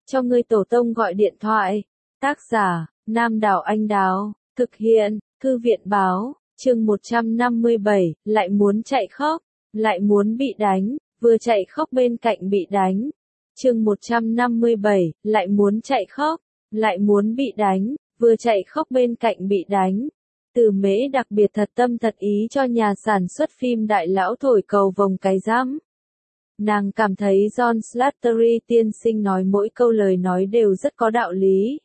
Cho ngươi tổ tông gọi điện thoại. Tác giả, Nam Đảo Anh Đào. Thực hiện, Thư viện Báo. Chương 157, lại muốn chạy khóc, lại muốn bị đánh, vừa chạy khóc bên cạnh bị đánh. Chương 157, lại muốn chạy khóc, lại muốn bị đánh, vừa chạy khóc bên cạnh bị đánh. Từ Mễ đặc biệt thật tâm thật ý cho nhà sản xuất phim đại lão thổi cầu vồng cái rắm. Nàng cảm thấy John Slattery tiên sinh nói mỗi câu lời nói đều rất có đạo lý.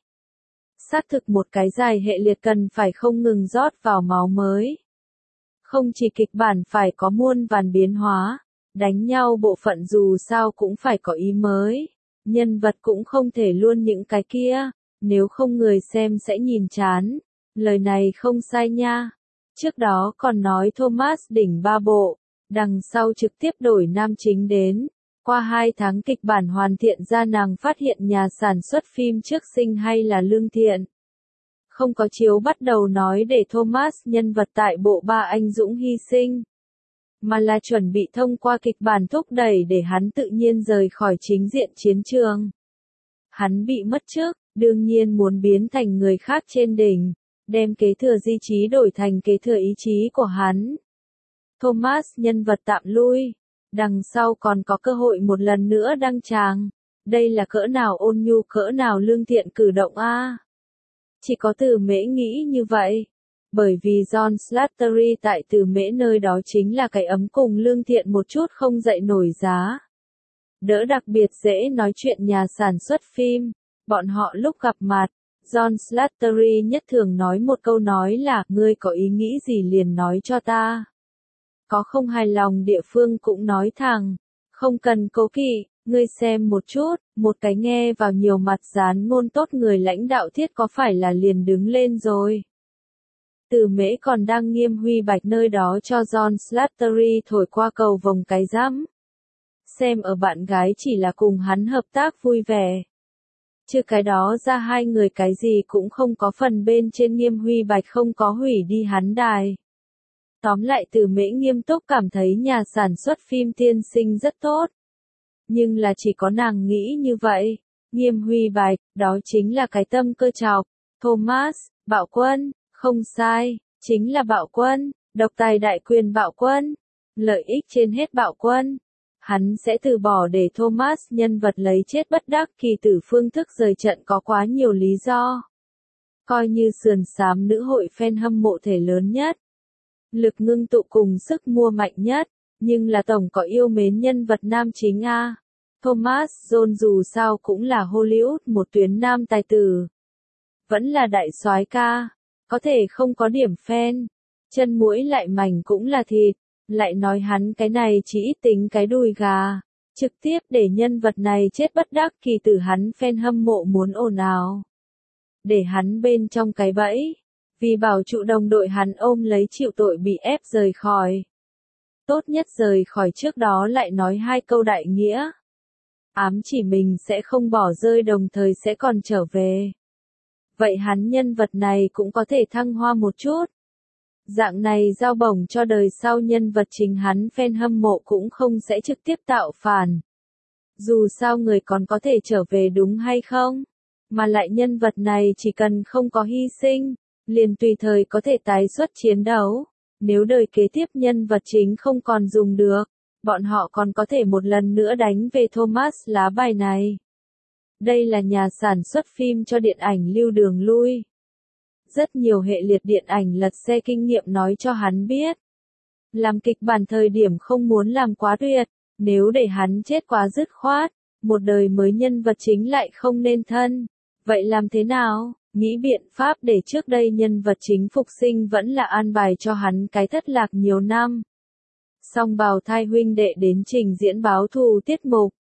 Xác thực một cái dài hệ liệt cần phải không ngừng rót vào máu mới. Không chỉ kịch bản phải có muôn vàn biến hóa, đánh nhau bộ phận dù sao cũng phải có ý mới. Nhân vật cũng không thể luôn những cái kia, nếu không người xem sẽ nhìn chán. Lời này không sai nha. Trước đó còn nói Thomas đỉnh ba bộ, đằng sau trực tiếp đổi nam chính đến. Qua 2 tháng kịch bản hoàn thiện ra nàng phát hiện nhà sản xuất phim trước sinh hay là lương thiện. Không có chiếu bắt đầu nói để Thomas nhân vật tại bộ ba anh dũng hy sinh. Mà là chuẩn bị thông qua kịch bản thúc đẩy để hắn tự nhiên rời khỏi chính diện chiến trường. Hắn bị mất chức, đương nhiên muốn biến thành người khác trên đỉnh, đem kế thừa di trí đổi thành kế thừa ý chí của hắn. Thomas nhân vật tạm lui, đằng sau còn có cơ hội một lần nữa đăng tràng. Đây là cỡ nào ôn nhu cỡ nào lương thiện cử động a. Chỉ có Từ Mễ nghĩ như vậy. Bởi vì John Slattery tại Từ Mễ nơi đó chính là cái ấm cùng lương thiện một chút không dậy nổi giá. Đỡ đặc biệt dễ nói chuyện nhà sản xuất phim. Bọn họ lúc gặp mặt, John Slattery nhất thường nói một câu nói là, ngươi có ý nghĩ gì liền nói cho ta. Có không hài lòng địa phương cũng nói thẳng, không cần cố kỵ, ngươi xem một chút, một cái nghe vào nhiều mặt dán ngôn tốt người lãnh đạo thiết có phải là liền đứng lên rồi. Từ Mễ còn đang nghiêm huy bạch nơi đó cho John Slattery thổi qua cầu vồng cái rắm. Xem ở bạn gái chỉ là cùng hắn hợp tác vui vẻ. Chứ cái đó ra hai người cái gì cũng không có phần bên trên nghiêm huy bạch không có hủy đi hắn đài. Tóm lại Từ Mễ nghiêm túc cảm thấy nhà sản xuất phim tiên sinh rất tốt. Nhưng là chỉ có nàng nghĩ như vậy. Nghiêm huy bạch, đó chính là cái tâm cơ trọc. Thomas, bạo quân, không sai, chính là bạo quân, độc tài đại quyền bạo quân. Lợi ích trên hết bạo quân. Hắn sẽ từ bỏ để Thomas nhân vật lấy chết bất đắc kỳ tử phương thức rời trận có quá nhiều lý do. Coi như sườn xám nữ hội fan hâm mộ thể lớn nhất. Lực ngưng tụ cùng sức mua mạnh nhất, nhưng là tổng có yêu mến nhân vật nam chính a. Thomas Jones dù sao cũng là Hollywood một tuyến nam tài tử. Vẫn là đại soái ca, có thể không có điểm fan, chân mũi lại mảnh cũng là thịt, lại nói hắn cái này chỉ ít tính cái đùi gà, trực tiếp để nhân vật này chết bất đắc kỳ tử hắn fan hâm mộ muốn ồn ào. Để hắn bên trong cái bẫy. Vì bảo trụ đồng đội hắn ôm lấy chịu tội bị ép rời khỏi. Tốt nhất rời khỏi trước đó lại nói 2 câu đại nghĩa. Ám chỉ mình sẽ không bỏ rơi đồng thời sẽ còn trở về. Vậy hắn nhân vật này cũng có thể thăng hoa một chút. Dạng này giao bổng cho đời sau nhân vật chính hắn fan hâm mộ cũng không sẽ trực tiếp tạo phản. Dù sao người còn có thể trở về đúng hay không? Mà lại nhân vật này chỉ cần không có hy sinh. Liền tùy thời có thể tái xuất chiến đấu. Nếu đời kế tiếp nhân vật chính không còn dùng được, bọn họ còn có thể một lần nữa đánh về Thomas lá bài này. Đây là nhà sản xuất phim cho điện ảnh lưu đường lui. Rất nhiều hệ liệt điện ảnh lật xe kinh nghiệm nói cho hắn biết. Làm kịch bản thời điểm không muốn làm quá tuyệt, nếu để hắn chết quá dứt khoát, một đời mới nhân vật chính lại không nên thân. Vậy làm thế nào? Nghĩ biện pháp để trước đây nhân vật chính phục sinh vẫn là an bài cho hắn cái thất lạc nhiều năm. Song bào thai huynh đệ đến trình diễn báo thù tiết mục.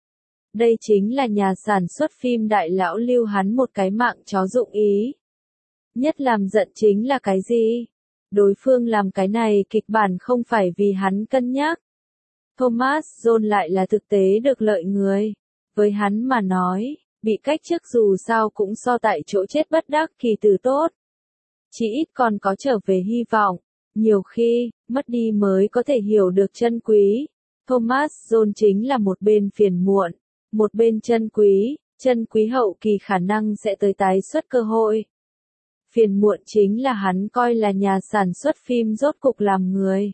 Đây chính là nhà sản xuất phim đại lão lưu hắn một cái mạng chó dụng ý. Nhất làm giận chính là cái gì? Đối phương làm cái này kịch bản không phải vì hắn cân nhắc. Thomas Jones lại là thực tế được lợi người. Với hắn mà nói. Bị cách chức dù sao cũng so tại chỗ chết bất đắc kỳ tử tốt. Chỉ ít còn có trở về hy vọng. Nhiều khi, mất đi mới có thể hiểu được chân quý. Thomas Jones chính là một bên phiền muộn, một bên chân quý. chân quý hậu kỳ khả năng sẽ tới tái xuất cơ hội. Phiền muộn chính là hắn coi là nhà sản xuất phim rốt cục làm người.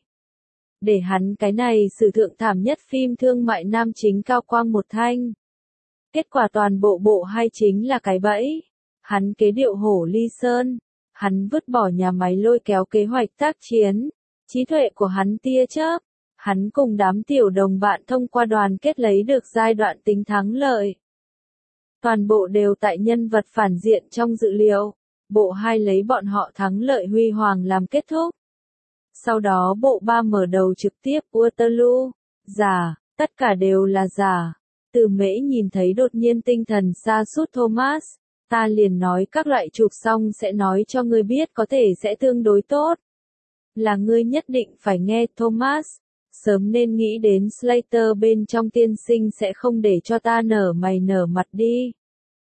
Để hắn cái này sử thượng thảm nhất phim thương mại nam chính cao quang một thanh. Kết quả toàn bộ hay chính là cái bẫy. Hắn kế điệu hổ ly sơn. Hắn vứt bỏ nhà máy lôi kéo kế hoạch tác chiến. Trí tuệ của hắn tia chớp. Hắn cùng đám tiểu đồng bạn thông qua đoàn kết lấy được giai đoạn tính thắng lợi. Toàn bộ đều tại nhân vật phản diện trong dự liệu. Bộ 2 lấy bọn họ thắng lợi huy hoàng làm kết thúc. Sau đó bộ 3 mở đầu trực tiếp Waterloo. Giả, tất cả đều là giả. Từ Mễ nhìn thấy đột nhiên tinh thần sa sút Thomas. Ta liền nói các loại chụp xong sẽ nói cho ngươi biết có thể sẽ tương đối tốt. Là ngươi nhất định phải nghe Thomas. Sớm nên nghĩ đến Slater bên trong tiên sinh sẽ không để cho ta nở mày nở mặt đi.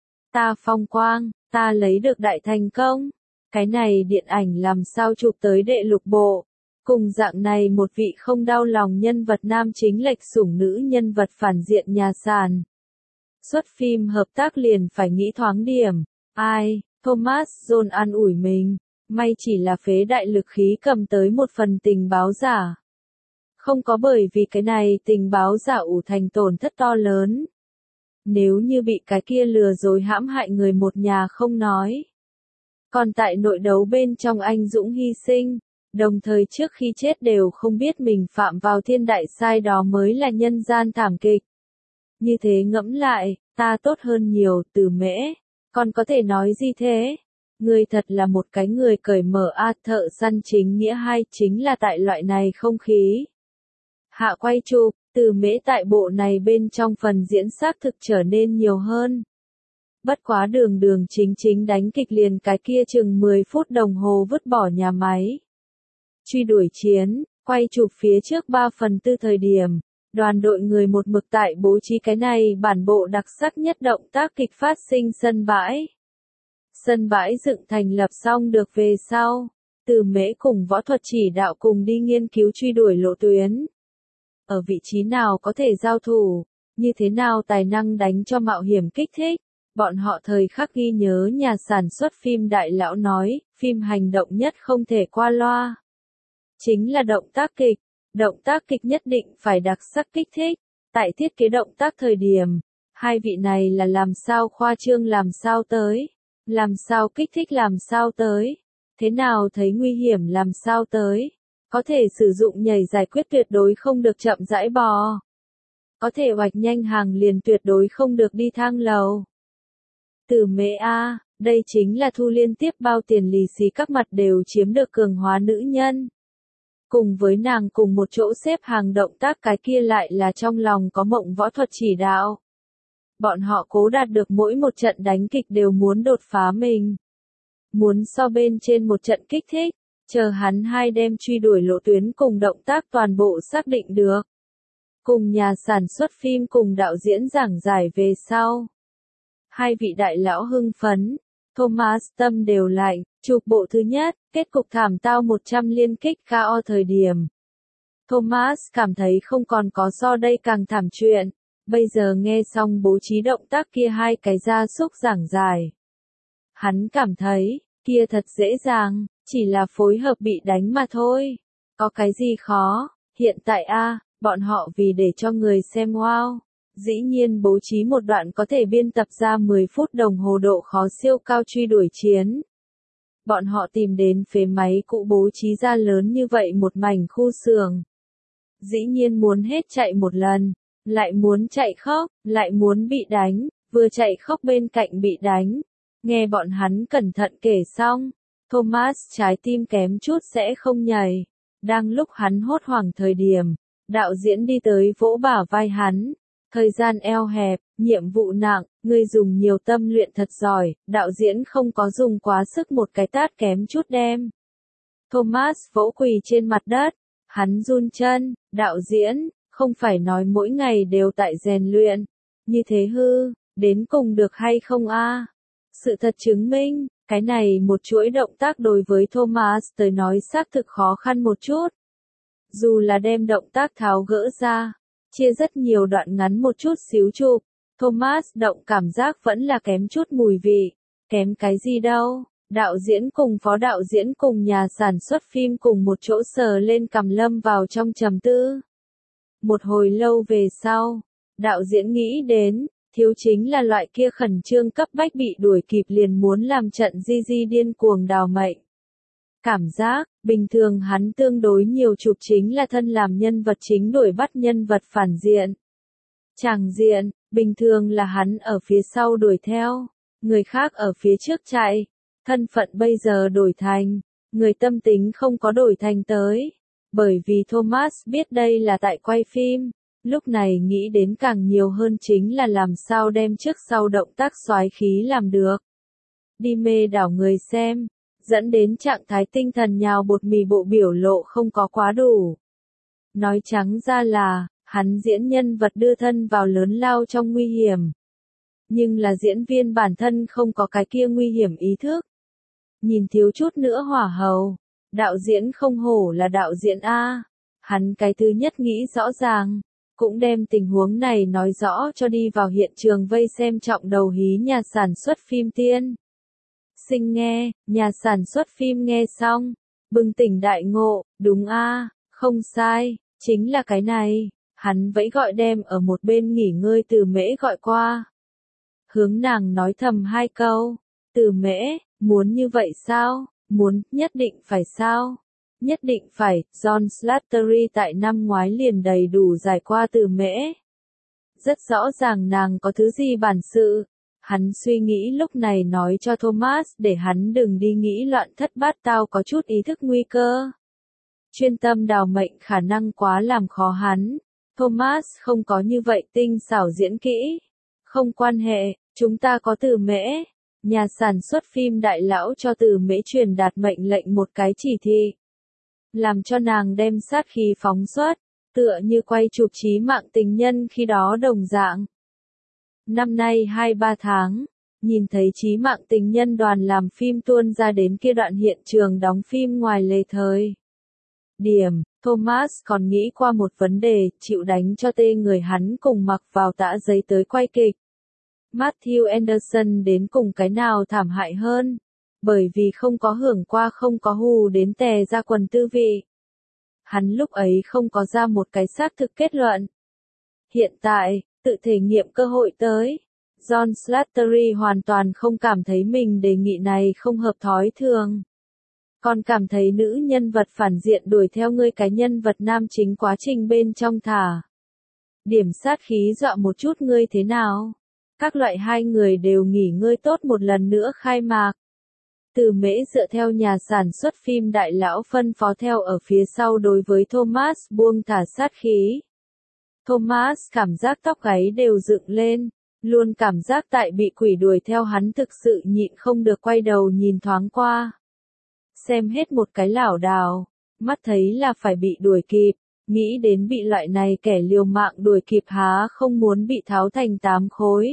Ta phong quang, ta lấy được đại thành công. Cái này điện ảnh làm sao chụp tới đệ lục bộ. Cùng dạng này một vị không đau lòng nhân vật nam chính lệch sủng nữ nhân vật phản diện nhà sàn. Xuất phim hợp tác liền phải nghĩ thoáng điểm. Ai, Thomas John an ủi mình. May chỉ là phế đại lực khí cầm tới một phần tình báo giả. Không có bởi vì cái này tình báo giả ủ thành tổn thất to lớn. Nếu như bị cái kia lừa dối hãm hại người một nhà không nói. Còn tại nội đấu bên trong anh dũng hy sinh, đồng thời trước khi chết đều không biết mình phạm vào thiên đại sai đó mới là nhân gian thảm kịch. Như thế ngẫm lại, ta tốt hơn nhiều, Từ Mễ. Còn có thể nói gì thế? Ngươi thật là một cái người cởi mở thợ săn chính nghĩa hay chính là tại loại này không khí. Hạ quay chụp, Từ Mễ tại bộ này bên trong phần diễn xác thực trở nên nhiều hơn. Bất quá đường chính đánh kịch liền cái kia chừng 10 phút đồng hồ vứt bỏ nhà máy. Truy đuổi chiến, quay chụp phía trước 3/4 thời điểm, đoàn đội người một mực tại bố trí cái này bản bộ đặc sắc nhất động tác kịch phát sinh sân bãi. Sân bãi dựng thành lập xong được về sau, Từ Mễ cùng võ thuật chỉ đạo cùng đi nghiên cứu truy đuổi lộ tuyến. Ở vị trí nào có thể giao thủ, như thế nào tài năng đánh cho mạo hiểm kích thích. Bọn họ thời khắc ghi nhớ nhà sản xuất phim đại lão nói, phim hành động nhất không thể qua loa. Chính là động tác kịch nhất định phải đặc sắc kích thích. Tại thiết kế động tác thời điểm, hai vị này là làm sao khoa trương làm sao tới, làm sao kích thích làm sao tới, thế nào thấy nguy hiểm làm sao tới. Có thể sử dụng nhảy giải quyết tuyệt đối không được chậm rãi bò. Có thể oạch nhanh hàng liền tuyệt đối không được đi thang lầu. Từ Mễ đây chính là thu liên tiếp bao tiền lì xì các mặt đều chiếm được cường hóa nữ nhân. Cùng với nàng cùng một chỗ xếp hàng động tác cái kia lại là trong lòng có mộng võ thuật chỉ đạo. Bọn họ cố đạt được mỗi một trận đánh kịch đều muốn đột phá mình. Muốn so bên trên một trận kích thích, chờ hắn hai đem truy đuổi lộ tuyến cùng động tác toàn bộ xác định được. Cùng nhà sản xuất phim cùng đạo diễn giảng giải về sau. Hai vị đại lão hưng phấn, Thomas tâm đều lạnh, chụp bộ thứ nhất, kết cục thảm tao 100 liên kích KO thời điểm. Thomas cảm thấy không còn có so đây càng thảm chuyện, bây giờ nghe xong bố trí động tác kia hai cái gia súc giảng giải. Hắn cảm thấy, kia thật dễ dàng, chỉ là phối hợp bị đánh mà thôi. Có cái gì khó, hiện tại bọn họ vì để cho người xem wow. Dĩ nhiên bố trí một đoạn có thể biên tập ra 10 phút đồng hồ độ khó siêu cao truy đuổi chiến. Bọn họ tìm đến phế máy cũ bố trí ra lớn như vậy một mảnh khu xưởng. Dĩ nhiên muốn hết chạy một lần, lại muốn chạy khóc, lại muốn bị đánh, vừa chạy khóc bên cạnh bị đánh. Nghe bọn hắn cẩn thận kể xong, Thomas trái tim kém chút sẽ không nhảy. Đang lúc hắn hốt hoảng thời điểm, đạo diễn đi tới vỗ bả vai hắn. Thời gian eo hẹp, nhiệm vụ nặng, ngươi dùng nhiều tâm luyện thật giỏi, đạo diễn không có dùng quá sức một cái tát kém chút đem. Thomas vỗ quỳ trên mặt đất, hắn run chân, đạo diễn, không phải nói mỗi ngày đều tại rèn luyện, như thế hư, đến cùng được hay không Sự thật chứng minh, cái này một chuỗi động tác đối với Thomas tới nói xác thực khó khăn một chút. Dù là đem động tác tháo gỡ ra, chia rất nhiều đoạn ngắn một chút xíu chụp, Thomas động cảm giác vẫn là kém chút mùi vị. Kém cái gì đâu? Đạo diễn cùng phó đạo diễn cùng nhà sản xuất phim cùng một chỗ sờ lên cằm lâm vào trong trầm tư. Một hồi lâu về sau, đạo diễn nghĩ đến, thiếu chính là loại kia khẩn trương cấp bách bị đuổi kịp liền muốn làm trận di điên cuồng đào mệnh. Cảm giác, bình thường hắn tương đối nhiều chụp chính là thân làm nhân vật chính đuổi bắt nhân vật phản diện. Tràng diện, bình thường là hắn ở phía sau đuổi theo, người khác ở phía trước chạy. Thân phận bây giờ đổi thành, người tâm tính không có đổi thành tới. Bởi vì Thomas biết đây là tại quay phim, lúc này nghĩ đến càng nhiều hơn chính là làm sao đem trước sau động tác soái khí làm được. Đi mê đảo người xem, dẫn đến trạng thái tinh thần nhào bột mì bộ biểu lộ không có quá đủ. Nói trắng ra là, hắn diễn nhân vật đưa thân vào lớn lao trong nguy hiểm. Nhưng là diễn viên bản thân không có cái kia nguy hiểm ý thức. Nhìn thiếu chút nữa hỏa hầu, đạo diễn không hổ là đạo diễn A. Hắn cái thứ nhất nghĩ rõ ràng, cũng đem tình huống này nói rõ cho đi vào hiện trường vây xem trọng đầu hí nhà sản xuất phim Tiên Sinh nghe, nhà sản xuất phim nghe xong, bừng tỉnh đại ngộ, đúng A, không sai, chính là cái này, hắn vẫy gọi đem ở một bên nghỉ ngơi Từ Mễ gọi qua. Hướng nàng nói thầm hai câu, Từ Mễ, muốn như vậy sao? Muốn, nhất định phải sao? Nhất định phải, John Slattery tại năm ngoái liền đầy đủ giải qua Từ Mễ. Rất rõ ràng nàng có thứ gì bản sự. Hắn suy nghĩ lúc này nói cho Thomas để hắn đừng đi nghĩ loạn thất bát tao có chút ý thức nguy cơ. Chuyên tâm đào mệnh khả năng quá làm khó hắn. Thomas không có như vậy tinh xảo diễn kỹ. Không quan hệ, chúng ta có Từ Mễ. Nhà sản xuất phim đại lão cho Từ Mễ truyền đạt mệnh lệnh một cái chỉ thị. Làm cho nàng đem sát khí phóng xuất, tựa như quay chụp Chí Mạng Tình Nhân khi đó đồng dạng. Năm nay 2-3 tháng, nhìn thấy Chí Mạng Tình Nhân đoàn làm phim tuôn ra đến kia đoạn hiện trường đóng phim ngoài lề thời. Điểm, Thomas còn nghĩ qua một vấn đề, chịu đánh cho tê người hắn cùng mặc vào tã giấy tới quay kịch. Matthew Anderson đến cùng cái nào thảm hại hơn, bởi vì không có hưởng qua không có hù đến tè ra quần tư vị. Hắn lúc ấy không có ra một cái xác thực kết luận. Hiện tại, tự thể nghiệm cơ hội tới. John Slattery hoàn toàn không cảm thấy mình đề nghị này không hợp thói thường. Còn cảm thấy nữ nhân vật phản diện đuổi theo ngươi cái nhân vật nam chính quá trình bên trong thả. Điểm sát khí dọa một chút ngươi thế nào? Các loại hai người đều nghỉ ngơi tốt một lần nữa khai mạc. Từ Mễ dựa theo nhà sản xuất phim đại lão phân phó theo ở phía sau đối với Thomas buông thả sát khí. Thomas cảm giác tóc gáy đều dựng lên, luôn cảm giác tại bị quỷ đuổi theo hắn thực sự nhịn không được quay đầu nhìn thoáng qua. Xem hết một cái lảo đảo, mắt thấy là phải bị đuổi kịp, nghĩ đến bị loại này kẻ liều mạng đuổi kịp há không muốn bị tháo thành 8 khối.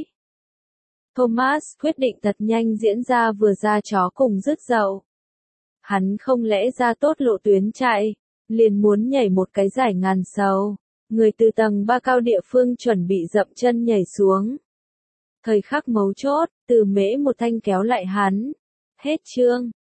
Thomas quyết định thật nhanh diễn ra vừa ra chó cùng rứt dậu. Hắn không lẽ ra tốt lộ tuyến chạy, liền muốn nhảy một cái giải ngàn sầu. Người từ tầng 3 cao địa phương chuẩn bị dậm chân nhảy xuống. Thời khắc mấu chốt, Từ Mễ một thanh kéo lại hắn. Hết chương.